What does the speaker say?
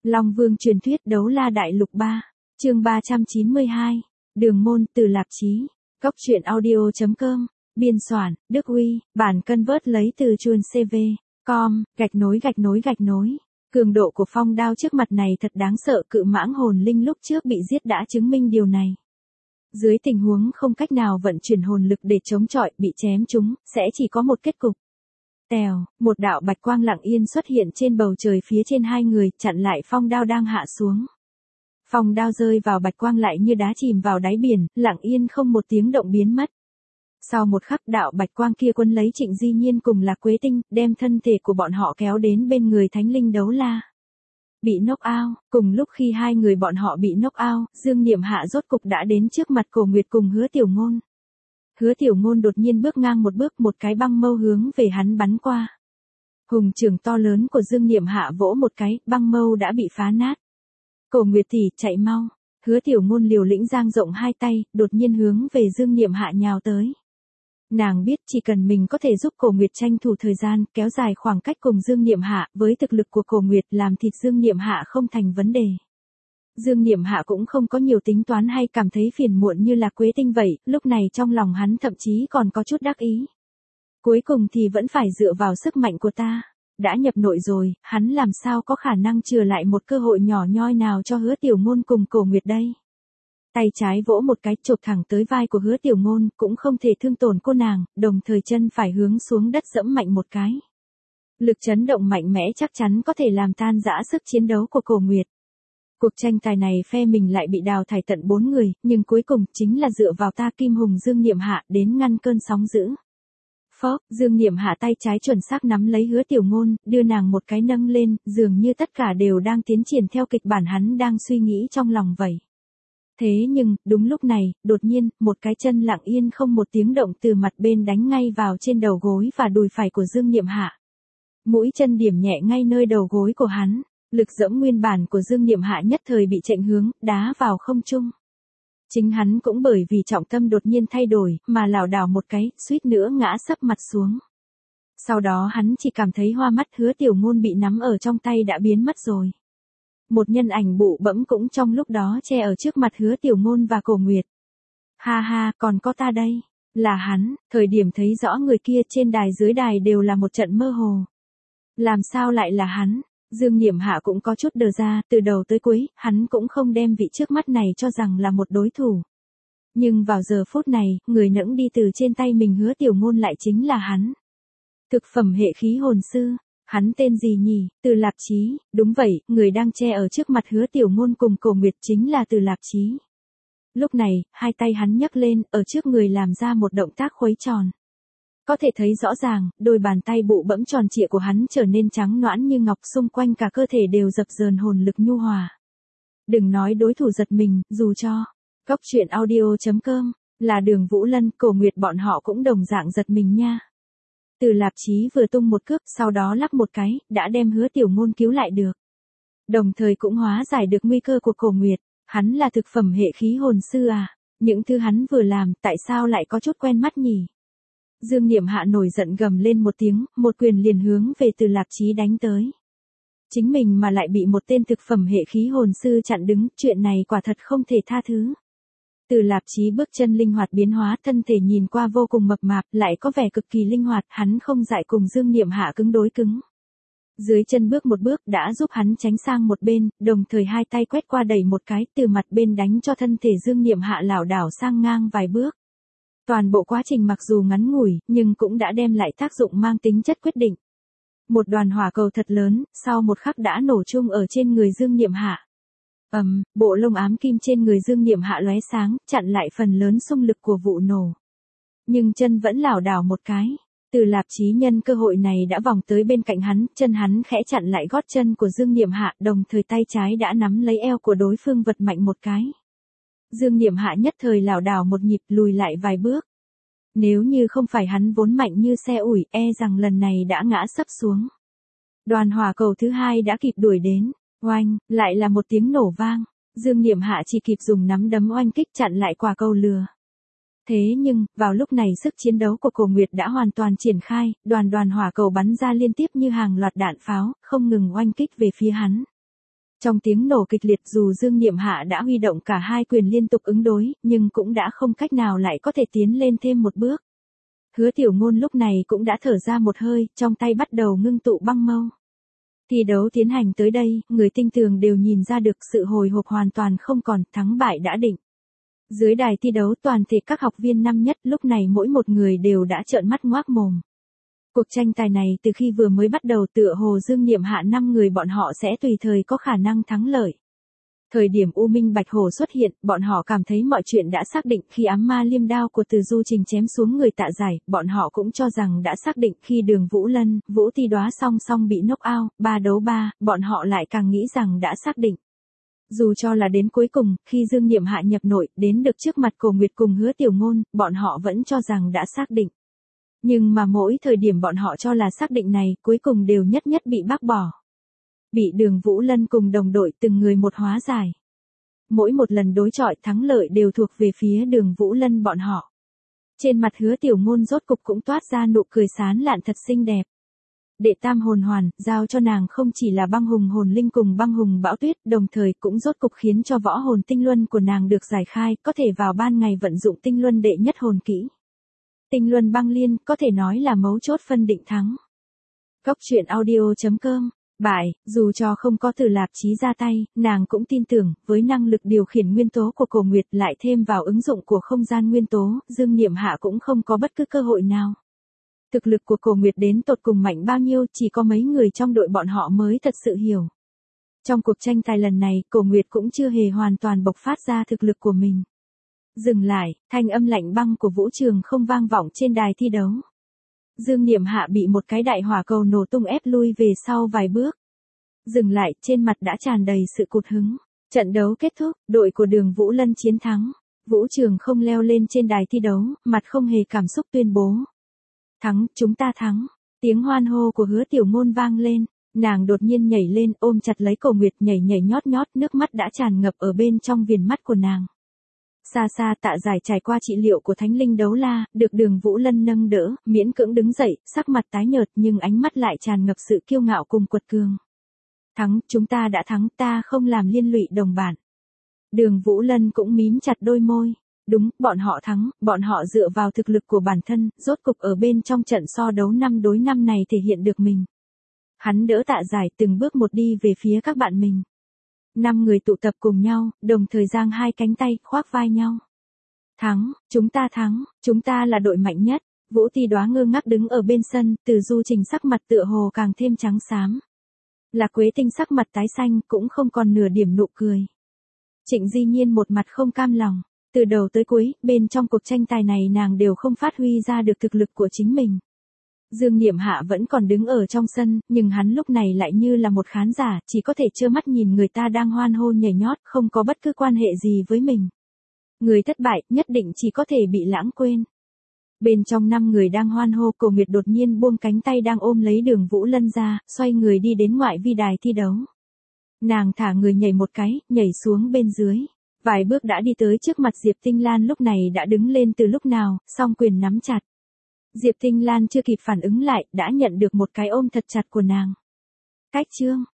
Long Vương truyền thuyết đấu la đại lục 3, chương 392, Đường môn từ Lạp Chí, Cốc truyện audio.com, biên soạn, Đức Uy, bản convert lấy từ chuồn CV, com, _. Cường độ của phong đao trước mặt này thật đáng sợ, cự mãng hồn linh lúc trước bị giết đã chứng minh điều này. Dưới tình huống không cách nào vận chuyển hồn lực để chống chọi, bị chém trúng, sẽ chỉ có một kết cục. Tèo, một đạo bạch quang lặng yên xuất hiện trên bầu trời phía trên hai người, chặn lại phong đao đang hạ xuống. Phong đao rơi vào bạch quang lại như đá chìm vào đáy biển, lặng yên không một tiếng động biến mất. Sau một khắc, đạo bạch quang kia quấn lấy Trịnh Di Nhiên cùng Lạc Quế Tinh, đem thân thể của bọn họ kéo đến bên người thánh linh đấu la. Bị knock out, cùng lúc khi hai người bọn họ bị knock out, Dương Niệm Hạ rốt cục đã đến trước mặt Cổ Nguyệt cùng Hứa Tiểu Ngôn. Hứa Tiểu Ngôn đột nhiên bước ngang một bước, một cái băng mâu hướng về hắn bắn qua. Hùng trưởng to lớn của Dương Niệm Hạ vỗ một cái, băng mâu đã bị phá nát. Cổ Nguyệt tỷ, chạy mau. Hứa Tiểu Ngôn liều lĩnh dang rộng hai tay, đột nhiên hướng về Dương Niệm Hạ nhào tới. Nàng biết chỉ cần mình có thể giúp Cổ Nguyệt tranh thủ thời gian, kéo dài khoảng cách cùng Dương Niệm Hạ, với thực lực của Cổ Nguyệt làm thịt Dương Niệm Hạ không thành vấn đề. Dương Niệm Hạ cũng không có nhiều tính toán hay cảm thấy phiền muộn như Lạc Quế Tinh vậy, lúc này trong lòng hắn thậm chí còn có chút đắc ý. Cuối cùng thì vẫn phải dựa vào sức mạnh của ta. Đã nhập nội rồi, hắn làm sao có khả năng chừa lại một cơ hội nhỏ nhoi nào cho Hứa Tiểu Ngôn cùng Cổ Nguyệt đây. Tay trái vỗ một cái chộp thẳng tới vai của Hứa Tiểu Ngôn, cũng không thể thương tổn cô nàng, đồng thời chân phải hướng xuống đất giẫm mạnh một cái. Lực chấn động mạnh mẽ chắc chắn có thể làm tan rã sức chiến đấu của Cổ Nguyệt. Cuộc tranh tài này phe mình lại bị đào thải tận 4 người, nhưng cuối cùng chính là dựa vào ta Kim Hùng Dương Niệm Hạ đến ngăn cơn sóng dữ. Phốc, Dương Niệm Hạ tay trái chuẩn xác nắm lấy Hứa Tiểu Ngôn, đưa nàng một cái nâng lên, dường như tất cả đều đang tiến triển theo kịch bản hắn đang suy nghĩ trong lòng vậy. Thế nhưng, đúng lúc này, đột nhiên, một cái chân lặng yên không một tiếng động từ mặt bên đánh ngay vào trên đầu gối và đùi phải của Dương Niệm Hạ. Mũi chân điểm nhẹ ngay nơi đầu gối của hắn, lực dẫm nguyên bản của Dương Niệm Hạ nhất thời bị chệch hướng, đá vào không trung. Chính hắn cũng bởi vì trọng tâm đột nhiên thay đổi, mà lảo đảo một cái, suýt nữa ngã sấp mặt xuống. Sau đó hắn chỉ cảm thấy hoa mắt, Hứa Tiểu Ngôn bị nắm ở trong tay đã biến mất rồi. Một nhân ảnh bụ bẫm cũng trong lúc đó che ở trước mặt Hứa Tiểu Ngôn và Cổ Nguyệt. Ha ha, còn có ta đây. Là hắn, thời điểm thấy rõ người kia trên đài dưới đài đều là một trận mơ hồ. Làm sao lại là hắn? Dương Niệm Hạ cũng có chút đờ ra, từ đầu tới cuối, hắn cũng không đem vị trước mắt này cho rằng là một đối thủ. Nhưng vào giờ phút này, người nẫng đi từ trên tay mình Hứa Tiểu Ngôn lại chính là hắn. Thực phẩm hệ khí hồn sư. Hắn tên gì nhỉ? Từ Lạp Chí, đúng vậy, người đang che ở trước mặt Hứa Tiểu Ngôn cùng Cổ Nguyệt chính là Từ Lạp Chí. Lúc này, hai tay hắn nhấc lên, ở trước người làm ra một động tác khuấy tròn. Có thể thấy rõ ràng, đôi bàn tay bụ bẫm tròn trịa của hắn trở nên trắng nõn như ngọc, xung quanh cả cơ thể đều dập dờn hồn lực nhu hòa. Đừng nói đối thủ giật mình, dù cho Cốc truyện audio.com là Đường Vũ Lân, Cổ Nguyệt bọn họ cũng đồng dạng giật mình nha. Từ Lạp Chí vừa tung một cước, sau đó lắc một cái, đã đem Hứa Tiểu Ngôn cứu lại được. Đồng thời cũng hóa giải được nguy cơ của Cổ Nguyệt. Hắn là thực phẩm hệ khí hồn sư à? Những thứ hắn vừa làm, tại sao lại có chút quen mắt nhỉ? Dương Niệm Hạ nổi giận gầm lên một tiếng, một quyền liền hướng về Từ Lạp Chí đánh tới. Chính mình mà lại bị một tên thực phẩm hệ khí hồn sư chặn đứng, chuyện này quả thật không thể tha thứ. Từ Lạp Chí bước chân linh hoạt biến hóa, thân thể nhìn qua vô cùng mập mạp, lại có vẻ cực kỳ linh hoạt, hắn không dại cùng Dương Niệm Hạ cứng đối cứng. Dưới chân bước một bước đã giúp hắn tránh sang một bên, đồng thời hai tay quét qua đẩy một cái, từ mặt bên đánh cho thân thể Dương Niệm Hạ lảo đảo sang ngang vài bước. Toàn bộ quá trình mặc dù ngắn ngủi, nhưng cũng đã đem lại tác dụng mang tính chất quyết định. Một đoàn hỏa cầu thật lớn, sau một khắc đã nổ chung ở trên người Dương Niệm Hạ. Bộ lông ám kim trên người Dương Niệm Hạ lóe sáng, chặn lại phần lớn xung lực của vụ nổ. Nhưng chân vẫn lảo đảo một cái. Từ Lạp Chí nhân cơ hội này đã vòng tới bên cạnh hắn, chân hắn khẽ chặn lại gót chân của Dương Niệm Hạ, đồng thời tay trái đã nắm lấy eo của đối phương vật mạnh một cái. Dương Niệm Hạ nhất thời lảo đảo một nhịp, lùi lại vài bước. Nếu như không phải hắn vốn mạnh như xe ủi, e rằng lần này đã ngã sấp xuống. Đoàn hỏa cầu thứ hai đã kịp đuổi đến. Oanh, lại là một tiếng nổ vang. Dương Niệm Hạ chỉ kịp dùng nắm đấm oanh kích chặn lại quả cầu lừa. Thế nhưng, vào lúc này sức chiến đấu của Cổ Nguyệt đã hoàn toàn triển khai, đoàn hỏa cầu bắn ra liên tiếp như hàng loạt đạn pháo, không ngừng oanh kích về phía hắn. Trong tiếng nổ kịch liệt dù Dương Niệm Hạ đã huy động cả hai quyền liên tục ứng đối, nhưng cũng đã không cách nào lại có thể tiến lên thêm một bước. Hứa Tiểu Ngôn lúc này cũng đã thở ra một hơi, trong tay bắt đầu ngưng tụ băng mâu. Thi đấu tiến hành tới đây, người tinh tường đều nhìn ra được sự hồi hộp hoàn toàn không còn, thắng bại đã định. Dưới đài thi đấu toàn thể các học viên năm nhất lúc này mỗi một người đều đã trợn mắt ngoác mồm. Cuộc tranh tài này từ khi vừa mới bắt đầu tựa hồ Dương Niệm Hạ 5 người bọn họ sẽ tùy thời có khả năng thắng lợi. Thời điểm U Minh Bạch Hổ xuất hiện, bọn họ cảm thấy mọi chuyện đã xác định khi ám ma liêm đao của Từ Du Trình chém xuống người Tạ Giải, bọn họ cũng cho rằng đã xác định khi Đường Vũ Lân, Vũ Ti Đóa song song bị knock out, 3 đấu 3, bọn họ lại càng nghĩ rằng đã xác định. Dù cho là đến cuối cùng, khi Dương Niệm Hạ nhập nội, đến được trước mặt Cổ Nguyệt cùng Hứa Tiểu Ngôn, bọn họ vẫn cho rằng đã xác định. Nhưng mà mỗi thời điểm bọn họ cho là xác định này, cuối cùng đều nhất nhất bị bác bỏ. Bị Đường Vũ Lân cùng đồng đội từng người một hóa giải. Mỗi một lần đối chọi thắng lợi đều thuộc về phía Đường Vũ Lân bọn họ. Trên mặt Hứa Tiểu Ngôn rốt cục cũng toát ra nụ cười sán lạn thật xinh đẹp. Đệ tam hồn hoàn, giao cho nàng không chỉ là băng hùng hồn linh cùng băng hùng bão tuyết, đồng thời cũng rốt cục khiến cho võ hồn tinh luân của nàng được giải khai, có thể vào ban ngày vận dụng tinh luân đệ nhất hồn kỹ. Tinh luân băng liên, có thể nói là mấu chốt phân định thắng. Cốc truyện audio.com. Bại, dù cho không có Từ Lạp Chí ra tay, nàng cũng tin tưởng, với năng lực điều khiển nguyên tố của Cổ Nguyệt lại thêm vào ứng dụng của không gian nguyên tố, Dương Niệm Hạ cũng không có bất cứ cơ hội nào. Thực lực của Cổ Nguyệt đến tột cùng mạnh bao nhiêu chỉ có mấy người trong đội bọn họ mới thật sự hiểu. Trong cuộc tranh tài lần này, Cổ Nguyệt cũng chưa hề hoàn toàn bộc phát ra thực lực của mình. Dừng lại, thanh âm lạnh băng của Vũ Trường không vang vọng trên đài thi đấu. Dương Niệm Hạ bị một cái đại hỏa cầu nổ tung ép lui về sau vài bước. Dừng lại, trên mặt đã tràn đầy sự cụt hứng. Trận đấu kết thúc, đội của Đường Vũ Lân chiến thắng. Vũ Trường không leo lên trên đài thi đấu, mặt không hề cảm xúc tuyên bố. Thắng, chúng ta thắng. Tiếng hoan hô của Hứa Tiểu Ngôn vang lên. Nàng đột nhiên nhảy lên ôm chặt lấy Cổ Nguyệt nhảy nhảy nhót nhót, nước mắt đã tràn ngập ở bên trong viền mắt của nàng. Xa xa Tạ Giải trải qua trị liệu của Thánh Linh Đấu La, được Đường Vũ Lân nâng đỡ, miễn cưỡng đứng dậy, sắc mặt tái nhợt nhưng ánh mắt lại tràn ngập sự kiêu ngạo cùng quật cường. Thắng, chúng ta đã thắng, ta không làm liên lụy đồng bạn. Đường Vũ Lân cũng mím chặt đôi môi. Đúng, bọn họ thắng, bọn họ dựa vào thực lực của bản thân, rốt cục ở bên trong trận so đấu 5 đối 5 này thể hiện được mình. Hắn đỡ Tạ Giải từng bước một đi về phía các bạn mình. 5 người tụ tập cùng nhau, đồng thời giang hai cánh tay, khoác vai nhau. Thắng, chúng ta là đội mạnh nhất. Vũ Ti Đóa ngơ ngác đứng ở bên sân, Từ Du Trình sắc mặt tựa hồ càng thêm trắng xám. Lạc Quế Tinh sắc mặt tái xanh, cũng không còn nửa điểm nụ cười. Trịnh Di Nhiên một mặt không cam lòng. Từ đầu tới cuối, bên trong cuộc tranh tài này nàng đều không phát huy ra được thực lực của chính mình. Dương Niệm Hạ vẫn còn đứng ở trong sân, nhưng hắn lúc này lại như là một khán giả, chỉ có thể trơ mắt nhìn người ta đang hoan hô nhảy nhót, không có bất cứ quan hệ gì với mình. Người thất bại, nhất định chỉ có thể bị lãng quên. Bên trong 5 người đang hoan hô, Cổ Nguyệt đột nhiên buông cánh tay đang ôm lấy Đường Vũ Lân ra, xoay người đi đến ngoại vi đài thi đấu. Nàng thả người nhảy một cái, nhảy xuống bên dưới. Vài bước đã đi tới trước mặt Diệp Tinh Lan lúc này đã đứng lên từ lúc nào, song quyền nắm chặt. Diệp Tinh Lan chưa kịp phản ứng lại, đã nhận được một cái ôm thật chặt của nàng. Cách chương.